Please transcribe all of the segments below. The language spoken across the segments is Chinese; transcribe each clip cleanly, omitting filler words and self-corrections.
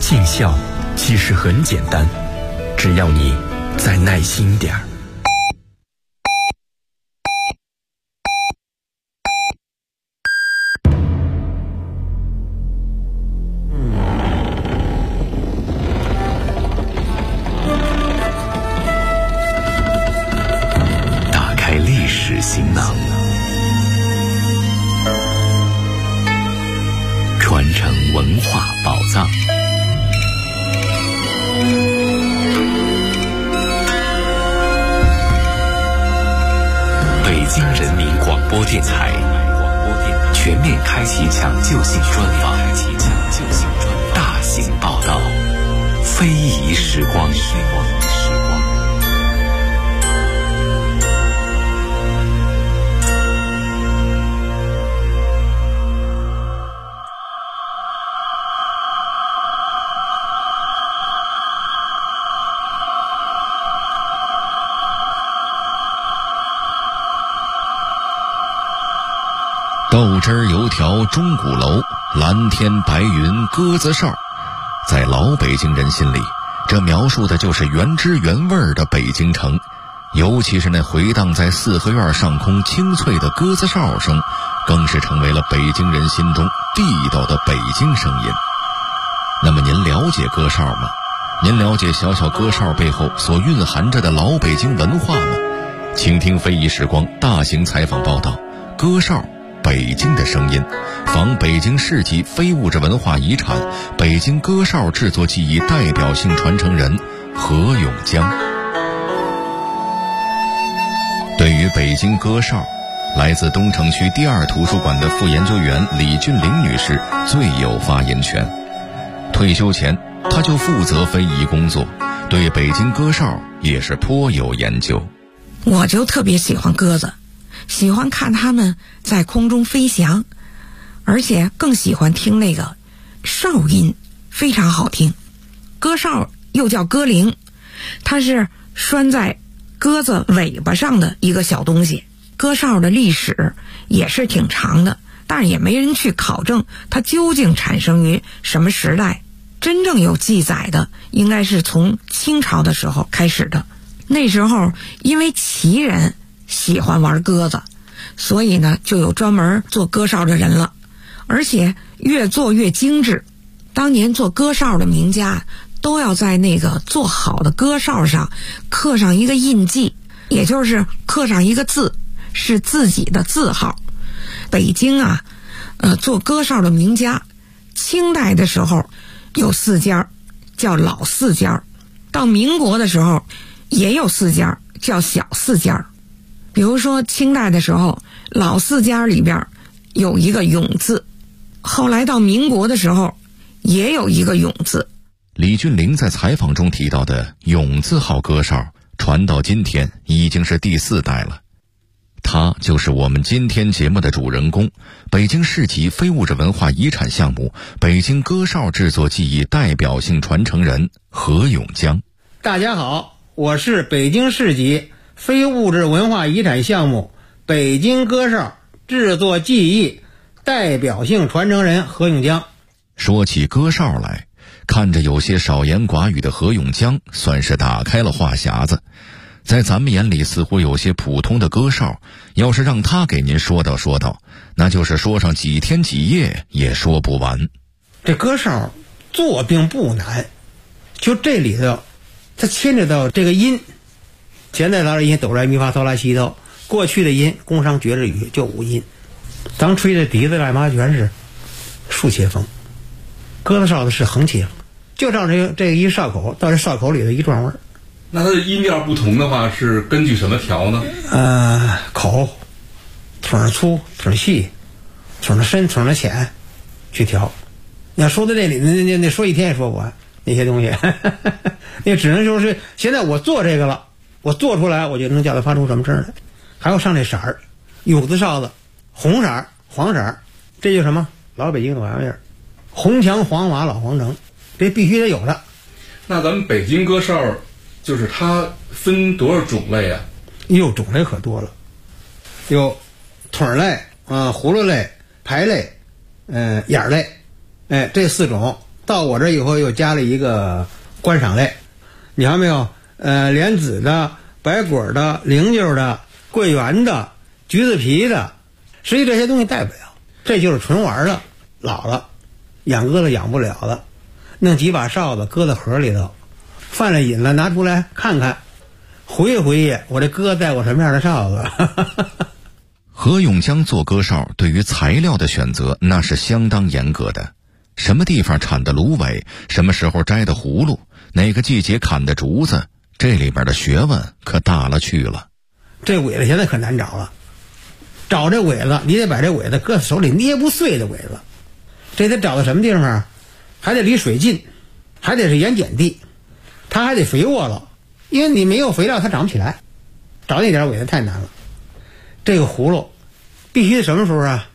尽孝其实很简单，只要你再耐心点儿。 打开历史行囊，传承文化宝藏。北京人民广播电台全面开启抢救性专访，大型报道，非遗时光。 豆汁儿油条钟鼓楼，蓝天白云鸽子哨。在老北京人心里，这描述的就是原汁原味的北京城，尤其是那回荡在四合院上空清脆的鸽子哨声，更是成为了北京人心中地道的北京声音。那么您了解歌哨吗？您了解小小歌哨背后所蕴含着的老北京文化吗？请听非遗时光大型采访报道，歌哨北京的声音，访北京市级非物质文化遗产北京歌哨制作技艺代表性传承人何永江。对于北京歌哨，来自东城区第2图书馆的副研究员李俊玲女士最有发言权。退休前，她就负责非遗工作，对北京歌哨也是颇有研究。 我就特别喜欢鸽子，喜欢看它们在空中飞翔，而且更喜欢听那个哨音，非常好听。鸽哨又叫鸽铃，它是拴在鸽子尾巴上的一个小东西。鸽哨的历史也是挺长的，但是也没人去考证它究竟产生于什么时代。真正有记载的应该是从清朝的时候开始的。那时候因为旗人喜欢玩鸽子，所以呢就有专门做鸽哨的人了，而且越做越精致。当年做鸽哨的名家都要在那个做好的鸽哨上刻上一个印记，也就是刻上一个字，是自己的字号。北京啊做鸽哨的名家，清代的时候有4家，叫老4家，到民国的时候也有4家，叫小4家。比如说清代的时候，老4家里边有一个永字，后来到民国的时候也有一个永字。 李俊玲在采访中提到的永字号歌哨传到今天已经是第4代了。他就是我们今天节目的主人公，北京市级非物质文化遗产项目北京歌哨制作技艺代表性传承人何永江。 大家好，我是北京市级非物质文化遗产项目北京歌哨制作技艺代表性传承人何永江。 说起歌哨来，看着有些少言寡语的何永江算是打开了话匣子。在咱们眼里似乎有些普通的歌哨，要是让他给您说道说道，那就是说上几天几夜也说不完。 这歌哨做并不难，就这里头它牵扯到这个音，现在的音哆来咪发嗦拉西哆，过去的音宫商角徵羽就5音，咱吹的笛子干嘛全是竖切风，鸽子哨子是横切风，就照这个一哨口到这哨口里的一转弯。 那它的音调不同的话是根据什么调呢？ 口筒粗筒细筒深筒浅去调。你要说到这里那说一天也说不完那些东西那只能说是现在我做这个了，我做出来我就能叫它发出什么声来。还要上这色儿，永字哨子红色黄色，这就什么老北京的玩意儿，红墙黄瓦老皇城，这必须得有的。 那咱们北京歌哨就是它分多少种类啊？ 哟，种类可多了，有筒类葫芦类排类眼类，这4种到我这以后又加了一个观赏类，你看没有？莲子的、白果的、菱角的、桂圆的、橘子皮的，实际这些东西带不了，这就是纯玩的。老了，养鸽子养不了了，弄几把哨子搁在盒里头，犯了瘾了拿出来看看，回忆回忆我这鸽带过什么样的哨子。 何永江做鸽哨对于材料的选择那是相当严格的，什么地方产的芦苇，什么时候摘的葫芦，哪个季节砍的竹子，这里边的学问可大了去了。 这苇子现在可难找了，找这苇子你得把这苇子搁手里捏不碎的苇子，这得找到什么地方啊？还得离水近，还得是盐碱地，它还得肥沃了，因为你没有肥料它长不起来，找那点苇子太难了。这个葫芦必须什么时候啊？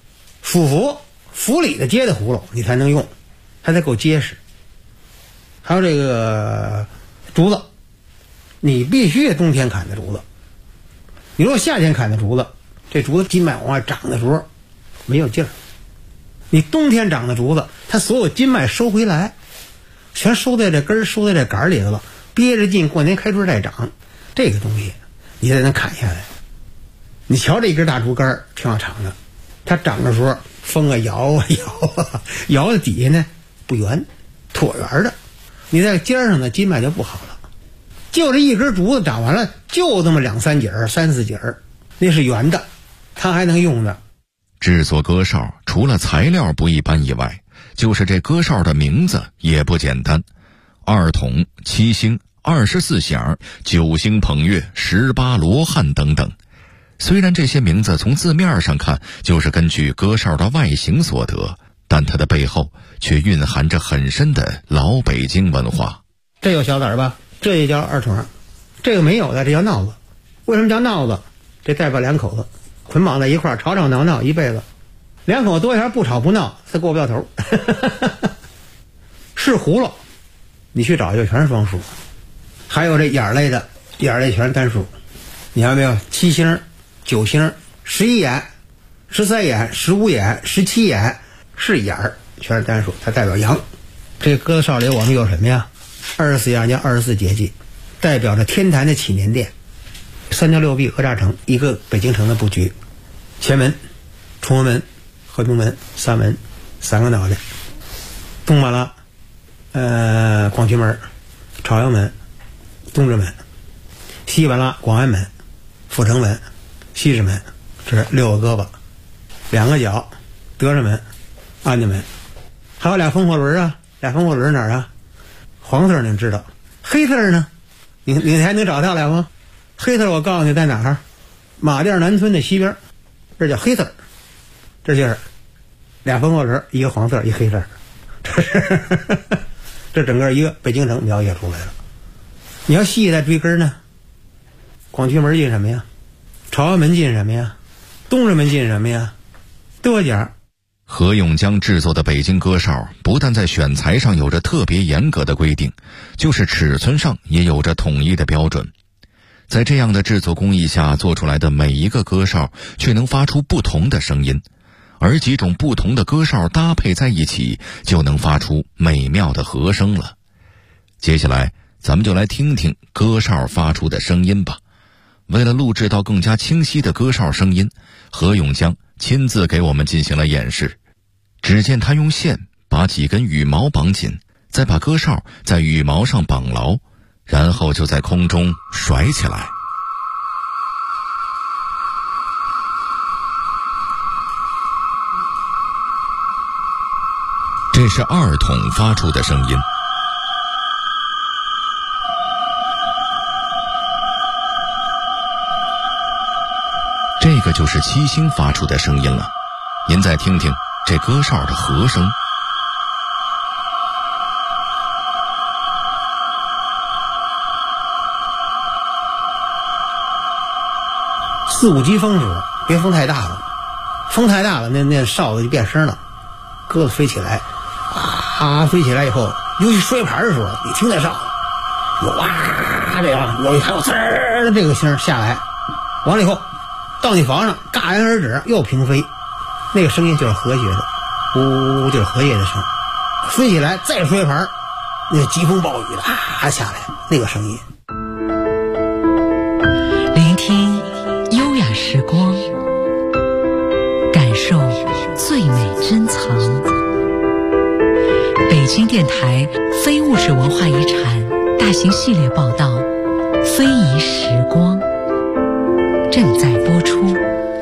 府里的结的葫芦你才能用，它才够结实。还有这个竹子，你必须得冬天砍的竹子，你如果夏天砍的竹子，这竹子筋脉往外长的时候没有劲儿。你冬天长的竹子，它所有筋脉收回来，全收在这根儿、收在这杆儿里头了，憋着劲，过年开春再长。这个东西你才能砍下来。你瞧这一根大竹竿挺好长的，它长的时候风啊摇啊摇啊，摇的底下呢不圆，椭圆的，你在尖上呢筋脉就不好了。就这一根竹子长完了，就这么2、3节儿、3、4节儿，那是圆的，它还能用的。 制作鸽哨除了材料不一般以外，就是这鸽哨的名字也不简单，2筒、7星、24响、9星捧月、18罗汉等等。虽然这些名字从字面上看就是根据鸽哨的外形所得，但它的背后却蕴含着很深的老北京文化。 这有小子儿吧？这也叫2筒，这个没有的，这叫闹子。为什么叫闹子？这代表2口子捆绑在一块儿，吵吵闹闹一辈子。2口子多一点不吵不闹，他过不了头。是葫芦，你去找就全是双数。还有这眼类的，眼类全是单数。你看没有？7星、9星、11眼、13眼、15眼、17眼是眼儿，全是单数，它代表阳。这鸽子哨里我们有什么呀？24样叫24节气，代表着天坛的祈年殿。3条6壁讹诈城，一个北京城的布局。前门、崇文门、和平门3门，3个脑袋。东马拉，广渠门、朝阳门、东直门。西马拉广安门、阜成门、西直门，这是6个胳膊，2个脚，德胜门、安家门。还有俩风火轮啊，俩风火轮哪儿啊？黄色你知道，黑色呢？你还能找到俩吗？黑色我告诉你在哪儿？马甸南村的西边，这叫黑色。这就是俩风火轮，一个黄色，一个黑色。这整个一个北京城描写出来了。你要细再追根呢，广渠门进什么呀？朝阳门进什么呀？东直门进什么呀？多家。 何永江制作的北京鸽哨不但在选材上有着特别严格的规定，就是尺寸上也有着统一的标准。在这样的制作工艺下做出来的每一个鸽哨却能发出不同的声音，而几种不同的鸽哨搭配在一起就能发出美妙的和声了。接下来咱们就来听听鸽哨发出的声音吧。为了录制到更加清晰的鸽哨声音，何永江亲自给我们进行了演示。只见他用线把几根羽毛绑紧，再把鸽哨在羽毛上绑牢，然后就在空中甩起来。这是2筒发出的声音。这个就是7星发出的声音了，您再听听这鸽哨的和声。 4、5级风时候，别风太大了，风太大了，那哨子就变声了，鸽子飞起来，飞起来以后，尤其摔盘的时候，你听那哨子，有这样，还有滋儿的这个声下来，完了以后，到你房上戛然而止，又平飞，那个声音就是和谐的，呜，就是和谐的声。 摔起来再摔盘，那疾风暴雨的下来那个声音。 聆听优雅时光，感受最美珍藏。北京电台非物质文化遗产大型系列报道《非遗时光》正在播出。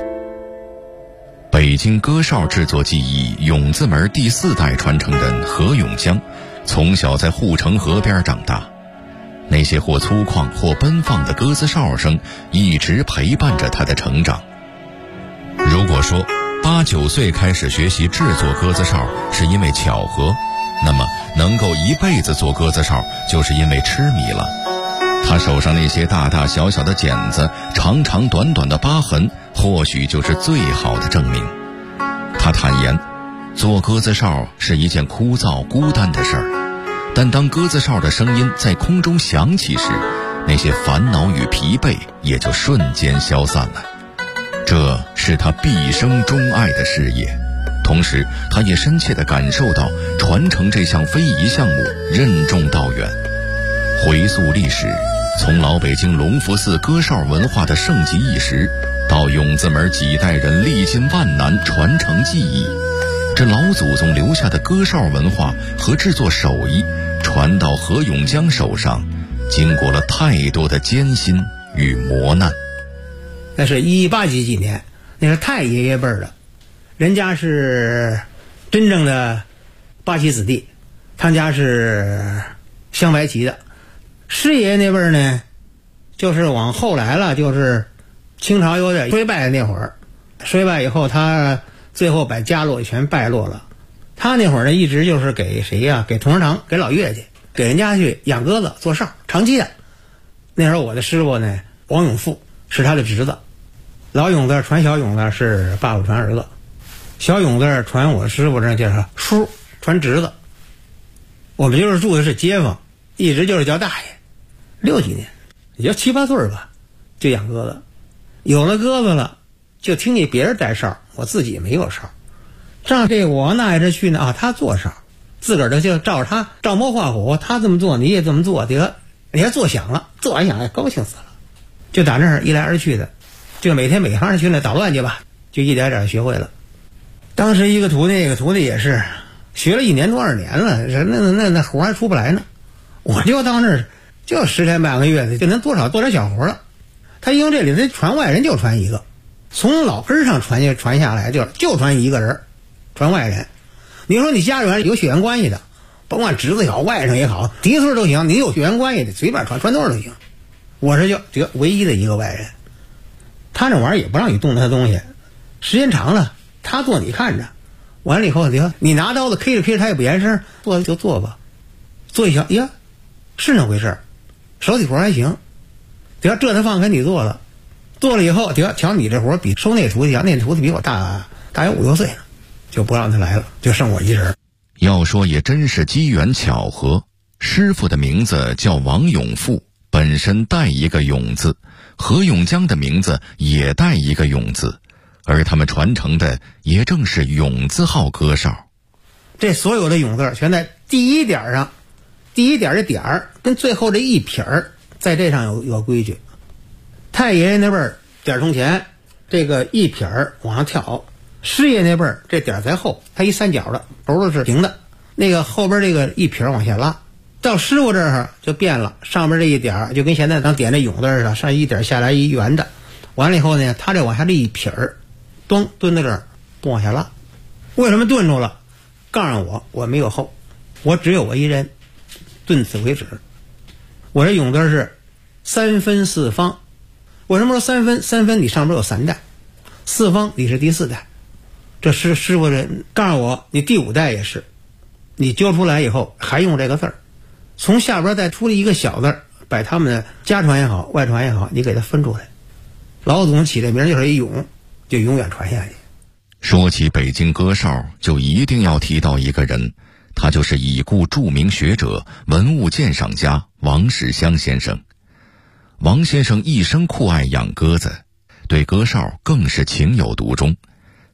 北京歌哨制作技艺永字门第4代传承人何永江，从小在护城河边长大，那些或粗犷或奔放的鸽子哨声一直陪伴着他的成长。如果说8、9岁开始学习制作鸽子哨是因为巧合，那么能够一辈子做鸽子哨就是因为痴迷了。他手上那些大大小小的茧子，长长短短的疤痕，或许就是最好的证明。他坦言，做鸽子哨是一件枯燥孤单的事儿，但当鸽子哨的声音在空中响起时，那些烦恼与疲惫也就瞬间消散了。这是他毕生钟爱的事业，同时他也深切地感受到传承这项非遗项目任重道远。回溯历史，从老北京隆福寺歌哨文化的盛极一时，到永字门几代人历尽万难传承技艺，这老祖宗留下的歌哨文化和制作手艺传到何永江手上，经过了太多的艰辛与磨难。 那是18几年，那是太爷爷辈儿的，人家是真正的八旗子弟，他家是镶白旗的。师爷那辈儿呢，就是往后来了，就是清朝有点衰败那会儿，衰败以后他最后把家落全败落了。他那会儿呢，一直就是给谁呀？给同仁堂，给老岳家，给人家去养鸽子做哨，长期的。那时候我的师傅呢，王永富是他的侄子，老永字传小永字是爸爸传儿子，小永字传我师傅这叫叔，传侄子。我们就是住的是街坊，一直就是叫大爷。60几年，也就7、8岁吧，就养鸽子。有了鸽子了，就听见别人带哨，我自己没有哨。照这我那一直去呢他做哨，自个儿的就照着他照猫画虎，他这么做你也这么做，得你还做响了，做完响高兴死了。就打那儿一来二去的，就每天每行去那捣乱去吧，就一点点学会了。当时一个徒弟，那个徒弟也是学了1年多2年了，那活还出不来呢。我就到那儿就10天半个月的，就能多少做点小活了。他因为这里头传外人就传一个，从老根上传下来就传一个人，传外人。你说你家里边有血缘关系的，甭管侄子也好，外甥也好，嫡孙都行，你有血缘关系的随便传多少都行。我这就唯一的一个外人，他那玩意儿也不让你动他的东西，时间长了他做你看着，完了以后你拿刀子 K 着他也不言声，做就做吧，做一想呀是那回事，手体活还行，这他放跟你做了以后，瞧你这活比收那徒弟强，那徒弟比我大有5、6岁呢，就不让他来了，就剩我一人。 要说也真是机缘巧合，师傅的名字叫王永富，本身带一个永字，何永江的名字也带一个永字，而他们传承的也正是永字号歌哨。 这所有的永字全在第一点上，第一点的点儿跟最后这一撇儿，在这上有规矩。太爷爷那辈儿点从前，这个一撇儿往上跳；师爷那辈儿这点在后，它一三角的，头都是平的，那个后边这个一撇儿往下拉。到师傅这儿就变了，上边这一点就跟现在咱点这永字似的，上一点下来一圆的，完了以后呢，他这往下这一撇儿，咚蹲在这儿不往下拉。为什么顿住了？告诉我没有后，我只有我一人，顿此为止。我这永字是3分4方。为什么说3分？3分你上边有3代，4方你是第4代。这师傅这告诉我，你第5代也是，你揪出来以后还用这个字儿，从下边再出了一个小字儿，把他们的家传也好，外传也好，你给它分出来。老祖宗起这名就是一永，就永远传下去。 说起北京歌哨，就一定要提到一个人，他就是已故著名学者、文物鉴赏家王世襄先生。王先生一生酷爱养鸽子，对歌哨更是情有独钟。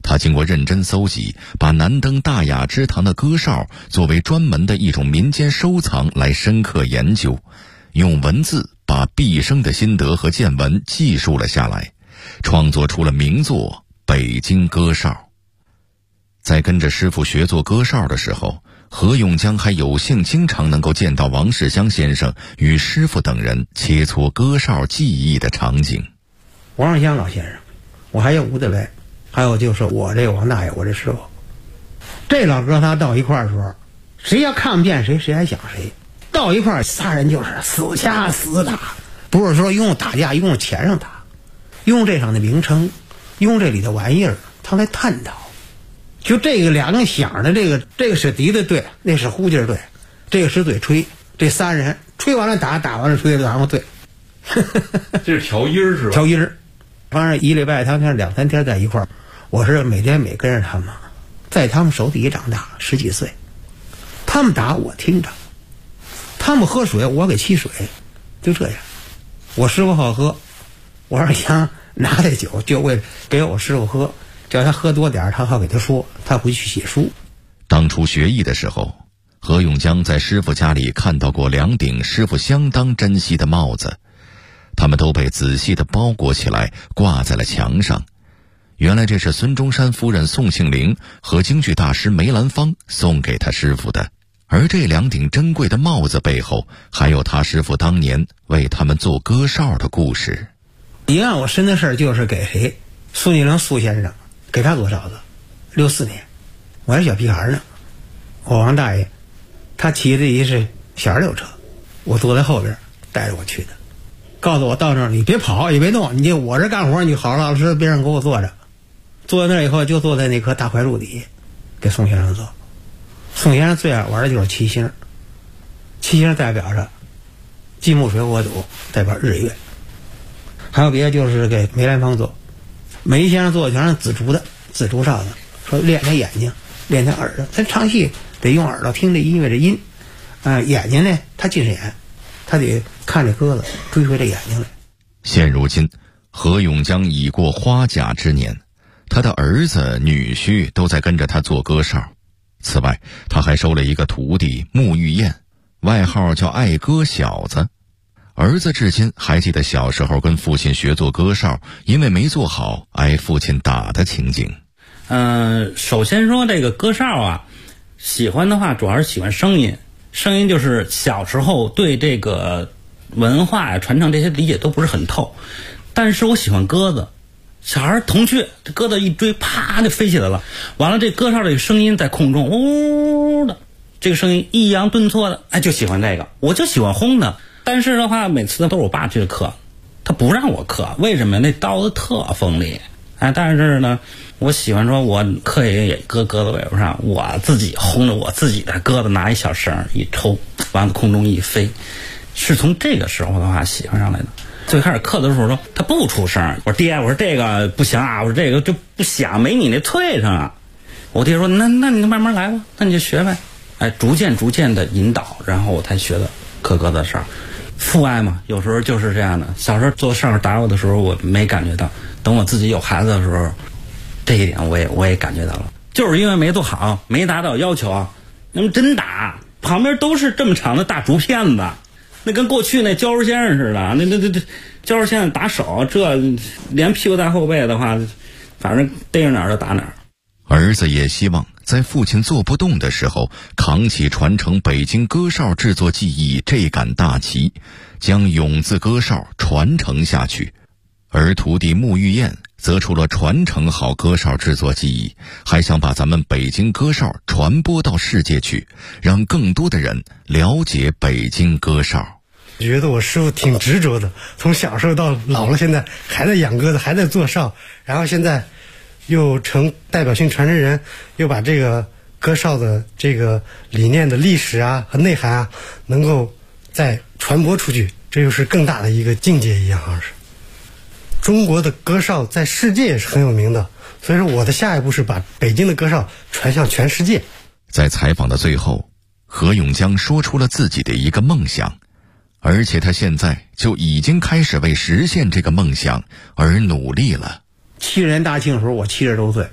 他经过认真搜集，把难登大雅之堂的歌哨作为专门的一种民间收藏来深刻研究，用文字把毕生的心得和见闻记述了下来，创作出了名作《北京歌哨》。在跟着师傅学做歌哨的时候，何永江还有幸经常能够见到王世襄先生与师傅等人切磋歌哨技艺的场景。 王世襄老先生，我还有吴德伟，还有就是我这个王大爷，我这师傅，这老哥仨到一块儿的时候，谁要看不见谁，谁还想谁。到一块儿，仨人就是死掐死打，不是说用打架，用钱上打，用这场的名称，用这里的玩意儿，他来探讨。就这个两个响的，这个是笛子对，那是呼劲对，这个是嘴吹，这仨人吹完了打，打完了吹，然后对。 这是调音是吧？ 调音，反正1礼拜他们2、3天在一块儿，我是每天跟着他们，在他们手底下长大，10几岁，他们打我听着，他们喝水我给沏水，就这样。我师傅好喝，我二娘拿的酒就为给我师傅喝，叫他喝多点，他好给他说，他回去写书。 当初学艺的时候，何永江在师傅家里看到过2顶师傅相当珍惜的帽子，他们都被仔细地包裹起来，挂在了墙上。原来这是孙中山夫人宋庆龄和京剧大师梅兰芳送给他师傅的。而这2顶珍贵的帽子背后，还有他师傅当年为他们做歌哨的故事。 一案我深的事儿就是给谁？苏庆龄苏先生给他做哨子，64年，我还是小屁孩呢。我王大爷，他骑的一是小6车，我坐在后边带着我去的，告诉我到那儿你别跑也别动，你我这干活你好老实边上给我坐着。坐在那儿以后就坐在那棵大槐树底，给宋先生做。宋先生最爱玩的就是七星，七星代表着金木水火土，代表日月。还有别的就是给梅兰芳做，梅先生做的全是紫竹的紫竹哨子，说练他眼睛，练他耳朵，他唱戏得用耳朵听这音乐的音，眼睛呢他近视眼，他得看这鸽子，追回这眼睛来。 现如今何永江已过花甲之年，他的儿子女婿都在跟着他做歌哨。此外，他还收了一个徒弟穆玉燕，外号叫爱歌小子。儿子至今还记得小时候跟父亲学做歌哨，因为没做好挨父亲打的情景。 首先说这个歌哨啊，喜欢的话主要是喜欢声音，声音就是小时候对这个文化呀传承这些理解都不是很透，但是我喜欢鸽子。小孩铜雀，这鸽子一追，啪就飞起来了。完了，这歌哨这个声音在空中呜的，这个声音抑扬顿挫的，哎，就喜欢这个，我就喜欢轰的。但是的话，每次都是我爸去的课，他不让我刻，为什么？那刀子特锋利，哎，但是呢，我喜欢说，我刻也搁鸽子尾巴上，我自己轰着我自己的鸽子，拿一小绳一抽，完了空中一飞，是从这个时候的话喜欢上来的。最开始刻的时候说他不出声，我说爹，我说这个不行啊，我说这个就不响，没你那脆上啊。我爹说那你就慢慢来吧，那你就学呗。哎，逐渐的引导，然后我才学的刻鸽子哨。父爱嘛，有时候就是这样的。小时候做哨打我的时候，我没感觉到，等我自己有孩子的时候，这一点我也感觉到了，就是因为没做好，没达到要求啊。那么真打，旁边都是这么长的大竹片子。那跟过去那焦叔先生似的，那焦叔先生打手，这连屁股带后背的话，反正逮着哪儿就打哪儿。 儿子也希望在父亲做不动的时候，扛起传承北京歌哨制作技艺这杆大旗，将永字歌哨传承下去。而徒弟穆玉燕则除了传承好歌哨制作技艺，还想把咱们北京歌哨传播到世界去，让更多的人了解北京歌哨。 觉得我师傅挺执着的，从小时候到老了，现在还在养鸽子，还在做哨，然后现在又成代表性传承人，又把这个歌哨的这个理念的历史啊和内涵啊能够再传播出去，这就是更大的一个境界一样，好像是。中国的歌哨在世界也是很有名的，所以说我的下一步是把北京的歌哨传向全世界。 在采访的最后，何永江说出了自己的一个梦想，而且他现在就已经开始为实现这个梦想而努力了。 70年大庆的时候我70多岁，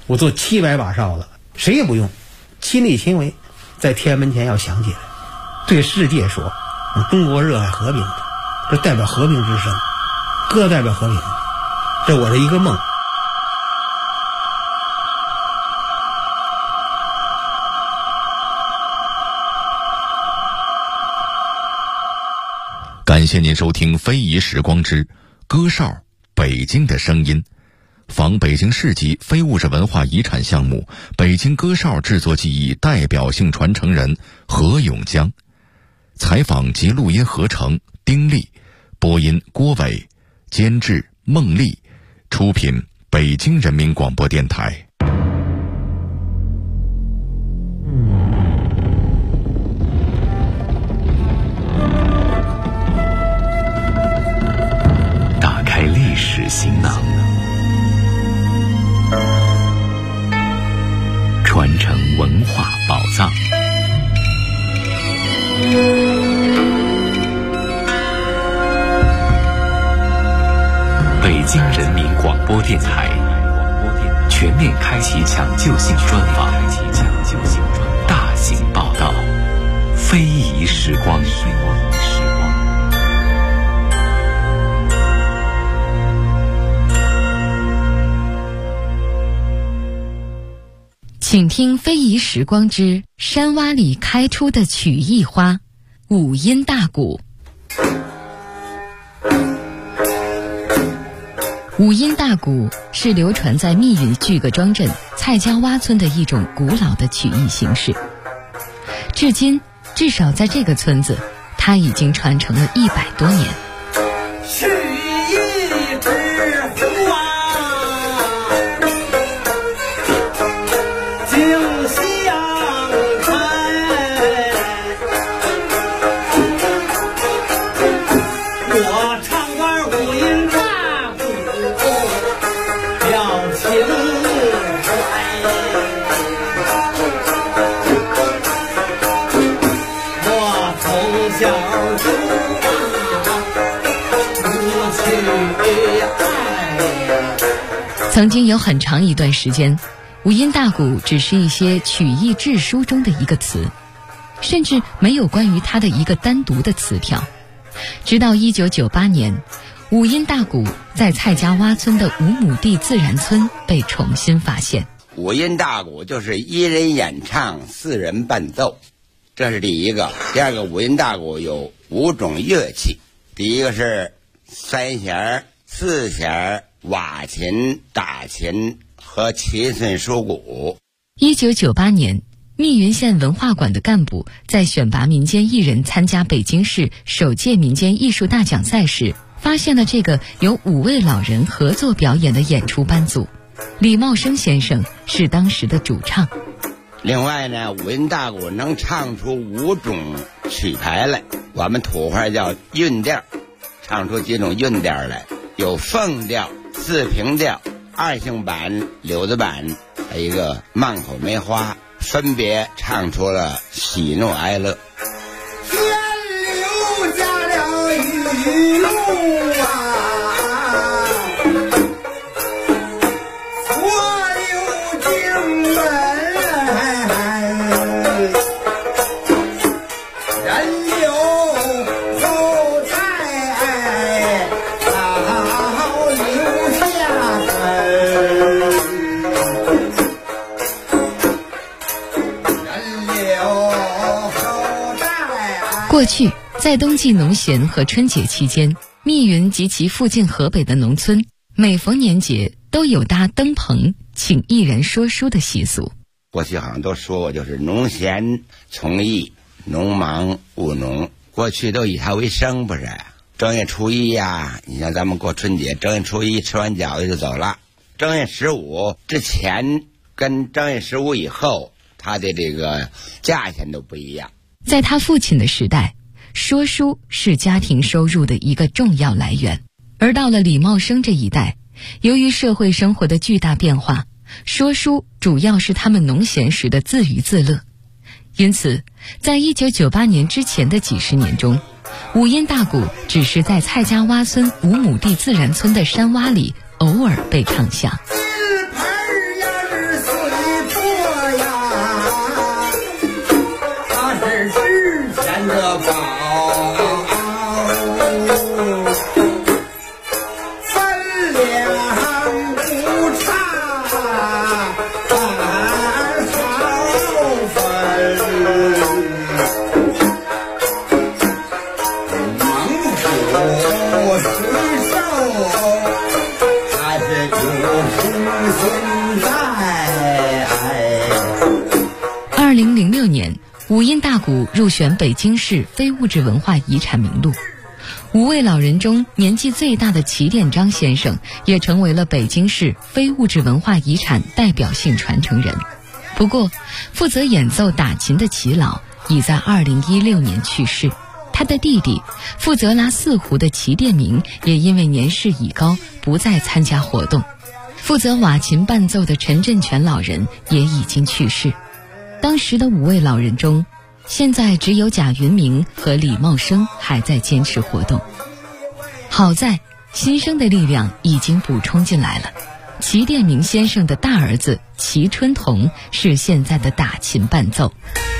我做700把哨子，谁也不用，亲力亲为，在天安门前要响起来，对世界说，中国热爱和平的，这代表和平之声，歌代表和平，这我的一个梦。 感谢您收听《非遗时光之歌哨北京的声音》，仿北京市级非物质文化遗产项目北京歌哨制作技艺代表性传承人何永江，采访及录音合成丁力，播音郭伟，监制孟丽，出品北京人民广播电台。 历史行囊，传承文化宝藏。北京人民广播电台全面开启抢救性专访，大型报道，非遗时光。 请听非遗时光之山洼里开出的曲艺花——五音大鼓。五音大鼓是流传在密云巨各庄镇蔡家洼村的一种古老的曲艺形式。至今，至少在这个村子，它已经传承了100多年。 曲艺之父啊！ 曾经有很长一段时间，五音大鼓只是一些曲艺志书中的一个词，甚至没有关于它的一个单独的词条。直到1998年，五音大鼓在蔡家洼村的5亩地自然村被重新发现。 五音大鼓就是1人演唱，4人伴奏，这是第一个。第二个，五音大鼓有5种乐器，第一个是3弦、4弦、瓦琴、打琴和7寸书鼓。 1998年，密云县文化馆的干部在选拔民间艺人参加北京市首届民间艺术大奖赛时，发现了这个由5位老人合作表演的演出班组。李茂生先生是当时的主唱。 另外呢，五音大鼓能唱出5种曲牌来，我们土话叫韵调，唱出几种韵调来，有凤调、四平调、2性板、柳子板，还有一个慢口梅花，分别唱出了喜怒哀乐。 天留下了雨露啊， 过去，在冬季农闲和春节期间，密云及其附近河北的农村，每逢年节都有搭灯棚请艺人说书的习俗。 过去好像都说过，就是农闲从艺，农忙务农，过去都以它为生，不是？正月初一呀，你像咱们过春节，正月初一吃完饺子就走了。正月15之前跟正月15以后，它的这个价钱都不一样。 在他父亲的时代，说书是家庭收入的一个重要来源，而到了李茂生这一代，由于社会生活的巨大变化，说书主要是他们农闲时的自娱自乐。因此，在1998年之前的几十年中，五音大鼓只是在蔡家洼村5亩地自然村的山洼里偶尔被唱响。 金盆要是高，分量不差，二毫分。蒙古水手还是有出现在。 2006年，五音大鼓入选北京市非物质文化遗产名录。5位老人中年纪最大的齐殿章先生也成为了北京市非物质文化遗产代表性传承人。不过，负责演奏打琴的齐老已在2016年去世，他的弟弟负责拉四胡的齐殿明也因为年事已高，不再参加活动。负责瓦琴伴奏的陈振全老人也已经去世。当时的5位老人中，现在只有贾云明和李茂生还在坚持活动。好在新生的力量已经补充进来了。齐殿明先生的大儿子齐春同是现在的打琴伴奏。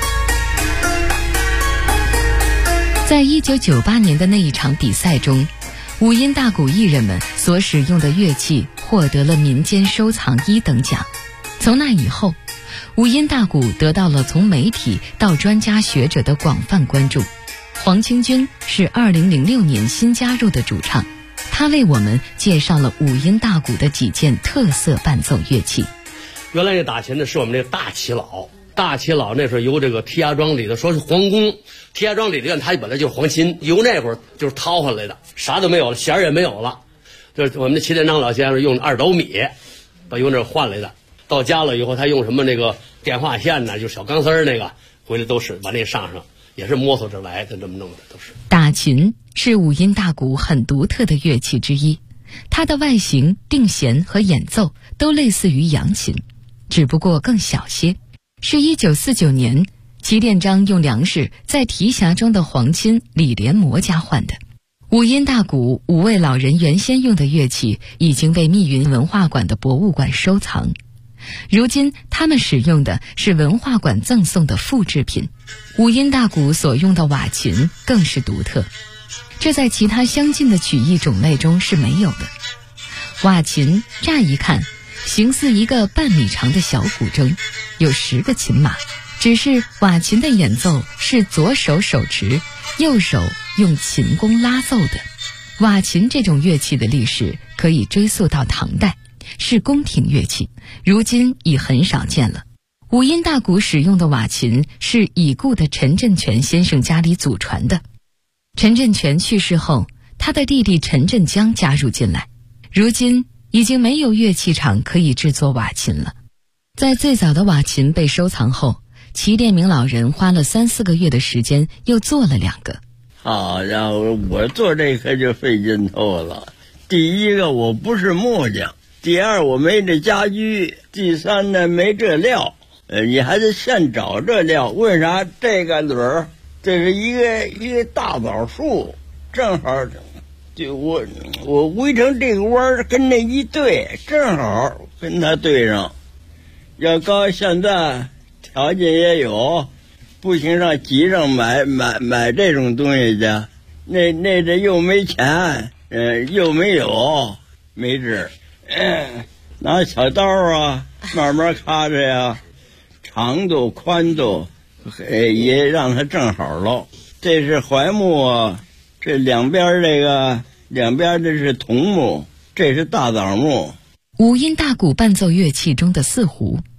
在1998年的那一场比赛中，五音大鼓艺人们所使用的乐器获得了民间收藏1等奖。从那以后，五音大鼓得到了从媒体到专家学者的广泛关注。黄清军是2006年新加入的主唱，他为我们介绍了五音大鼓的几件特色伴奏乐器。 原来这打琴的是我们这个大齐老，大齐老那时候由这个提牙庄里的说是皇宫，提牙庄里的他本来就是黄琴，由那会儿就是掏回来的，啥都没有了，弦儿也没有了，就是我们的齐殿章老先生用2斗米把由那换来的。到家了以后，他用什么那个电话线呢，就是小钢丝儿那个，回来都是把那上，也是摸索着来的，这么弄的都是。 打琴是五音大鼓很独特的乐器之一，它的外形、定弦和演奏都类似于扬琴，只不过更小些。是1949年齐殿章用粮食在提辖庄的皇亲李连模家换的。五音大鼓5位老人原先用的乐器已经被密云文化馆的博物馆收藏。如今他们使用的是文化馆赠送的复制品。五音大鼓所用的瓦琴更是独特，这在其他相近的曲艺种类中是没有的。瓦琴乍一看形似一个半米长的小古筝，有10个琴码，只是瓦琴的演奏是左手手持，右手用琴弓拉奏的。瓦琴这种乐器的历史可以追溯到唐代，是宫廷乐器，如今已很少见了。五音大鼓使用的瓦琴是已故的陈振全先生家里祖传的。陈振全去世后，他的弟弟陈振江加入进来，如今已经没有乐器厂可以制作瓦琴了。在最早的瓦琴被收藏后，齐殿明老人花了3-4个月的时间又做了2个。 好家伙，我做这可就费劲透了。第一个，我不是木匠；第二，我没这家具；第三呢，没这料。你还得现找这料。为啥？这个轮儿，这是一个大枣树，正好就我围成这个弯儿，跟那一对，正好跟它对上。要搁现在条件也有，不行上集上买这种东西去，那这又没钱，又没有，没治。拿小刀啊，慢慢咔着呀，长度宽度，也让它正好喽。这是槐木啊，这两边这是桐木，这是大枣木。 五音大鼓伴奏乐器中的四胡